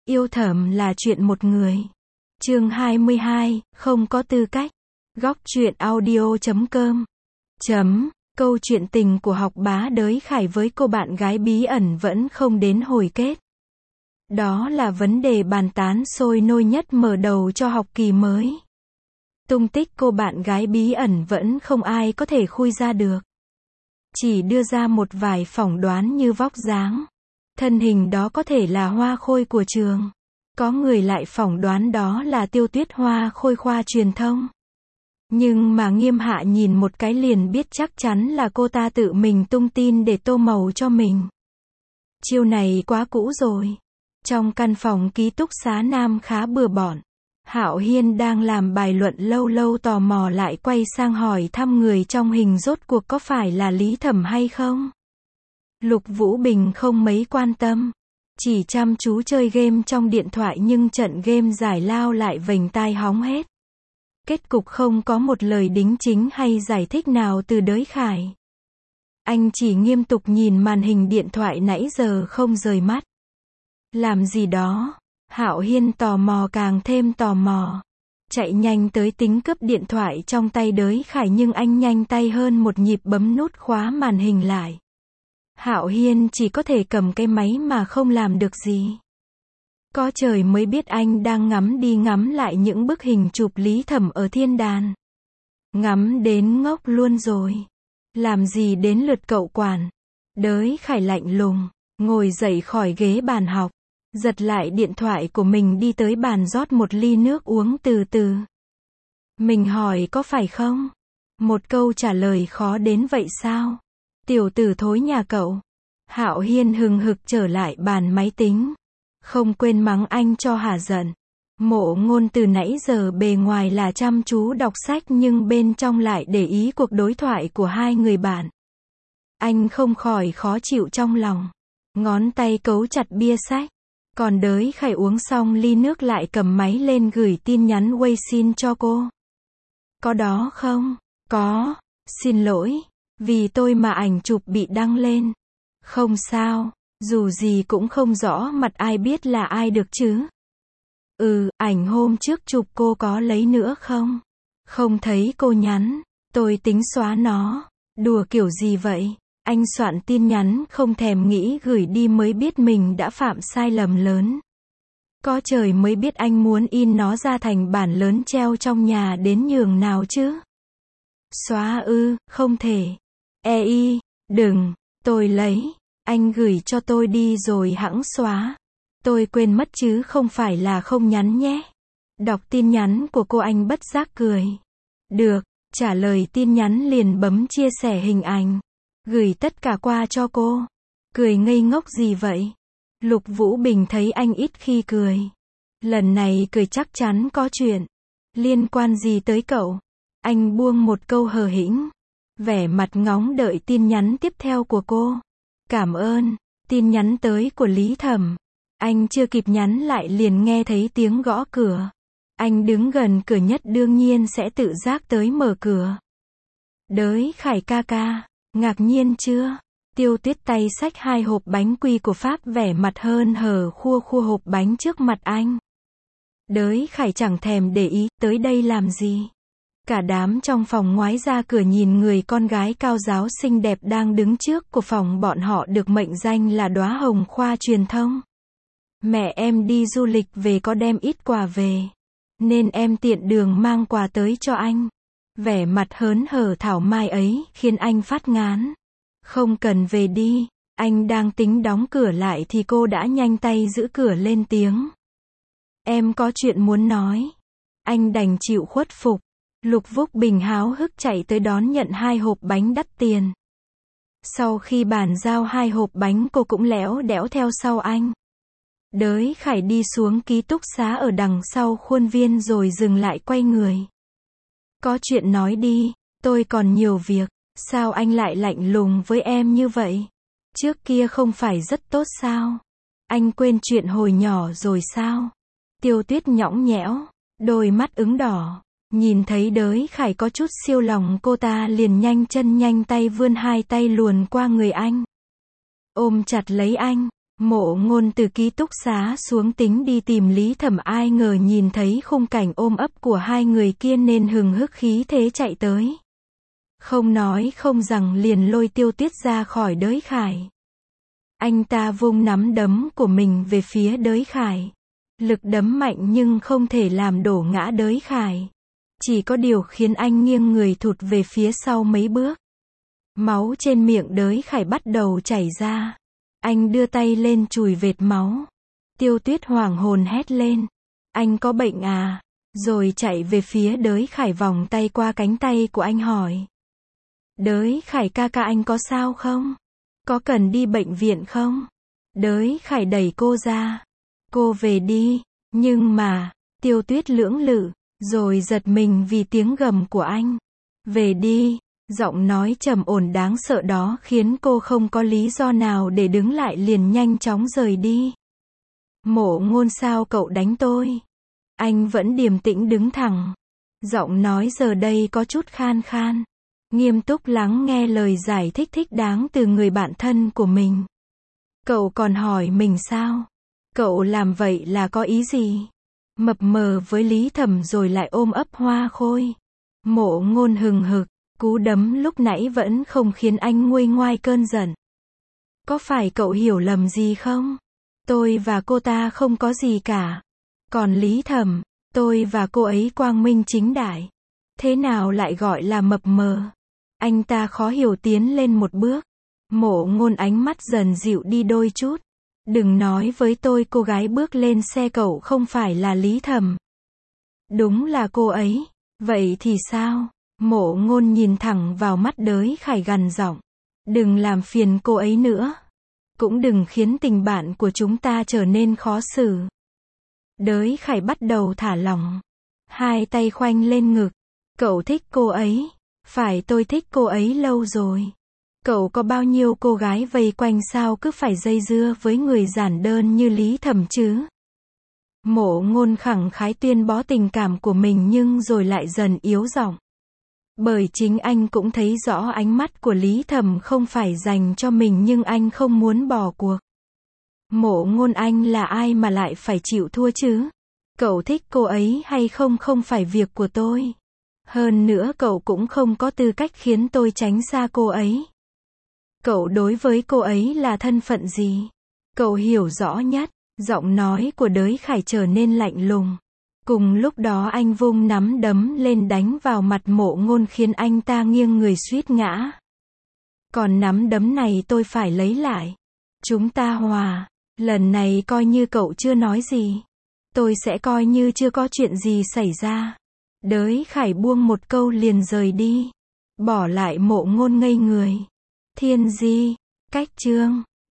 Yêu thầm là chuyện một người. Chương 22, không có tư cách. Góc truyện audio.com. Câu chuyện tình của học bá Đới Khải với cô bạn gái bí ẩn vẫn không đến hồi kết. Đó là vấn đề bàn tán sôi nổi nhất mở đầu cho học kỳ mới. Tung tích cô bạn gái bí ẩn vẫn không ai có thể khui ra được. Chỉ đưa ra một vài phỏng đoán như vóc dáng. Thân hình đó có thể là Hoa Khôi của trường. Có người lại phỏng đoán đó là Tiêu Tuyết Hoa Khôi khoa truyền thông. Nhưng mà Nghiêm Hạ nhìn một cái liền biết chắc chắn là cô ta tự mình tung tin để tô màu cho mình. Chiêu này quá cũ rồi. Trong căn phòng ký túc xá nam khá bừa bộn. Hạo Hiên đang làm bài luận lâu lâu tò mò lại quay sang hỏi thăm người trong hình rốt cuộc có phải là Lý Thẩm hay không. Lục Vũ Bình không mấy quan tâm. Chỉ chăm chú chơi game trong điện thoại nhưng trận game giải lao lại vểnh tai hóng hết. Kết cục không có một lời đính chính hay giải thích nào từ Đới Khải. Anh chỉ nghiêm túc nhìn màn hình điện thoại nãy giờ không rời mắt. Làm gì đó? Hạo Hiên tò mò càng thêm tò mò. Chạy nhanh tới tính cướp điện thoại trong tay Đới Khải nhưng anh nhanh tay hơn một nhịp bấm nút khóa màn hình lại. Hạo Hiên chỉ có thể cầm cái máy mà không làm được gì. Có trời mới biết anh đang ngắm đi ngắm lại những bức hình chụp Lý Thẩm ở thiên đàn. Ngắm đến ngốc luôn rồi. Làm gì đến lượt cậu quản. Đới Khải lạnh lùng, ngồi dậy khỏi ghế bàn học, giật lại điện thoại của mình đi tới bàn rót một ly nước uống từ từ. Mình hỏi có phải không? Một câu trả lời khó đến vậy sao? Tiểu tử thối nhà cậu. Hạo Hiên hừng hực trở lại bàn máy tính. Không quên mắng anh cho hả giận. Mộ Ngôn từ nãy giờ bề ngoài là chăm chú đọc sách nhưng bên trong lại để ý cuộc đối thoại của hai người bạn. Anh không khỏi khó chịu trong lòng. Ngón tay cấu chặt bia sách. Còn Đới Khải uống xong ly nước lại cầm máy lên gửi tin nhắn Weixin cho cô. Có đó không? Có. Xin lỗi. Vì tôi mà ảnh chụp bị đăng lên. Không sao. Dù gì cũng không rõ mặt ai biết là ai được chứ. Ảnh hôm trước chụp cô có lấy nữa không? Không thấy cô nhắn. Tôi tính xóa nó. Đùa kiểu gì vậy? Anh soạn tin nhắn không thèm nghĩ gửi đi mới biết mình đã phạm sai lầm lớn. Có trời mới biết anh muốn in nó ra thành bản lớn treo trong nhà đến nhường nào chứ. Xóa không thể. Đừng, tôi lấy. Anh gửi cho tôi đi rồi hẵng xóa. Tôi quên mất chứ không phải là không nhắn nhé. Đọc tin nhắn của cô anh bất giác cười. Được, trả lời tin nhắn liền bấm chia sẻ hình ảnh. Gửi tất cả qua cho cô. Cười ngây ngốc gì vậy? Lục Vũ Bình thấy anh ít khi cười. Lần này cười chắc chắn có chuyện. Liên quan gì tới cậu? Anh buông một câu hờ hĩnh. Vẻ mặt ngóng đợi tin nhắn tiếp theo của cô. Cảm ơn. Tin nhắn tới của Lý Thẩm. Anh chưa kịp nhắn lại liền nghe thấy tiếng gõ cửa. Anh đứng gần cửa nhất đương nhiên sẽ tự giác tới mở cửa. Đới Khải ca ca. Ngạc nhiên chưa? Tiêu Tuyết tay xách 2 hộp bánh quy của Pháp vẻ mặt hớn hở khua hộp bánh trước mặt anh. Đới Khải chẳng thèm để ý, tới đây làm gì? Cả đám trong phòng ngoái ra cửa nhìn người con gái cao giáo xinh đẹp đang đứng trước của phòng bọn họ được mệnh danh là đóa hồng khoa truyền thông. Mẹ em đi du lịch về có đem ít quà về. Nên em tiện đường mang quà tới cho anh. Vẻ mặt hớn hở thảo mai ấy khiến anh phát ngán. Không cần về đi. Anh đang tính đóng cửa lại thì cô đã nhanh tay giữ cửa lên tiếng. Em có chuyện muốn nói. Anh đành chịu khuất phục. Lục Vũ Bình háo hức chạy tới đón nhận 2 hộp bánh đắt tiền. Sau khi bàn giao 2 hộp bánh cô cũng lẽo đẽo theo sau anh. Đới Khải đi xuống ký túc xá ở đằng sau khuôn viên rồi dừng lại quay người. Có chuyện nói đi, tôi còn nhiều việc. Sao anh lại lạnh lùng với em như vậy? Trước kia không phải rất tốt sao? Anh quên chuyện hồi nhỏ rồi sao? Tiêu Tuyết nhõng nhẽo, đôi mắt ửng đỏ. Nhìn thấy Đới Khải có chút siêu lòng cô ta liền nhanh chân nhanh tay vươn 2 tay luồn qua người anh. Ôm chặt lấy anh, Mộ Ngôn từ ký túc xá xuống tính đi tìm Lý Thẩm, ai ngờ nhìn thấy khung cảnh ôm ấp của hai người kia nên hừng hực khí thế chạy tới. Không nói không rằng liền lôi Tiêu Tuyết ra khỏi Đới Khải. Anh ta vung nắm đấm của mình về phía Đới Khải. Lực đấm mạnh nhưng không thể làm đổ ngã Đới Khải. Chỉ có điều khiến anh nghiêng người thụt về phía sau mấy bước. Máu trên miệng Đới Khải bắt đầu chảy ra. Anh đưa tay lên chùi vệt máu. Tiêu Tuyết hoảng hồn hét lên. Anh có bệnh à? Rồi chạy về phía Đới Khải, vòng tay qua cánh tay của anh hỏi. Đới Khải ca ca, anh có sao không? Có cần đi bệnh viện không? Đới Khải đẩy cô ra. Cô về đi. Nhưng mà, Tiêu Tuyết lưỡng lự, rồi giật mình vì tiếng gầm của anh. Về đi. Giọng nói trầm ổn đáng sợ đó khiến cô không có lý do nào để đứng lại, liền nhanh chóng rời đi. Mộ Ngôn, sao cậu đánh tôi? Anh vẫn điềm tĩnh đứng thẳng. Giọng nói giờ đây có chút khan khan. Nghiêm túc lắng nghe lời giải thích thích đáng từ người bạn thân của mình. Cậu còn hỏi mình sao? Cậu làm vậy là có ý gì? Mập mờ với Lý Thẩm rồi lại ôm ấp Hoa Khôi. Mộ Ngôn hừng hực. Cú đấm lúc nãy vẫn không khiến anh nguôi ngoai cơn giận. Có phải cậu hiểu lầm gì không? Tôi và cô ta không có gì cả. Còn Lý Thẩm, tôi và cô ấy quang minh chính đại. Thế nào lại gọi là mập mờ? Anh ta khó hiểu tiến lên một bước. Mộ Ngôn ánh mắt dần dịu đi đôi chút. Đừng nói với tôi cô gái bước lên xe cậu không phải là Lý Thẩm. Đúng là cô ấy. Vậy thì sao? Mộ Ngôn nhìn thẳng vào mắt Đới Khải gằn giọng. Đừng làm phiền cô ấy nữa. Cũng đừng khiến tình bạn của chúng ta trở nên khó xử. Đới Khải bắt đầu thả lỏng. Hai tay khoanh lên ngực. Cậu thích cô ấy. Phải, tôi thích cô ấy lâu rồi. Cậu có bao nhiêu cô gái vây quanh, sao cứ phải dây dưa với người giản đơn như Lý Thẩm chứ? Mộ Ngôn khẳng khái tuyên bố tình cảm của mình nhưng rồi lại dần yếu giọng. Bởi chính anh cũng thấy rõ ánh mắt của Lý Thẩm không phải dành cho mình nhưng anh không muốn bỏ cuộc. Mộ Ngôn, anh là ai mà lại phải chịu thua chứ? Cậu thích cô ấy hay không không phải việc của tôi. Hơn nữa cậu cũng không có tư cách khiến tôi tránh xa cô ấy. Cậu đối với cô ấy là thân phận gì? Cậu hiểu rõ nhất. Giọng nói của Đới Khải trở nên lạnh lùng. Cùng lúc đó anh vung nắm đấm lên đánh vào mặt Mộ Ngôn khiến anh ta nghiêng người suýt ngã. Còn nắm đấm này tôi phải lấy lại. Chúng ta hòa. Lần này coi như cậu chưa nói gì. Tôi sẽ coi như chưa có chuyện gì xảy ra. Đới Khải buông một câu liền rời đi. Bỏ lại Mộ Ngôn ngây người. Thiên Di. Cách chương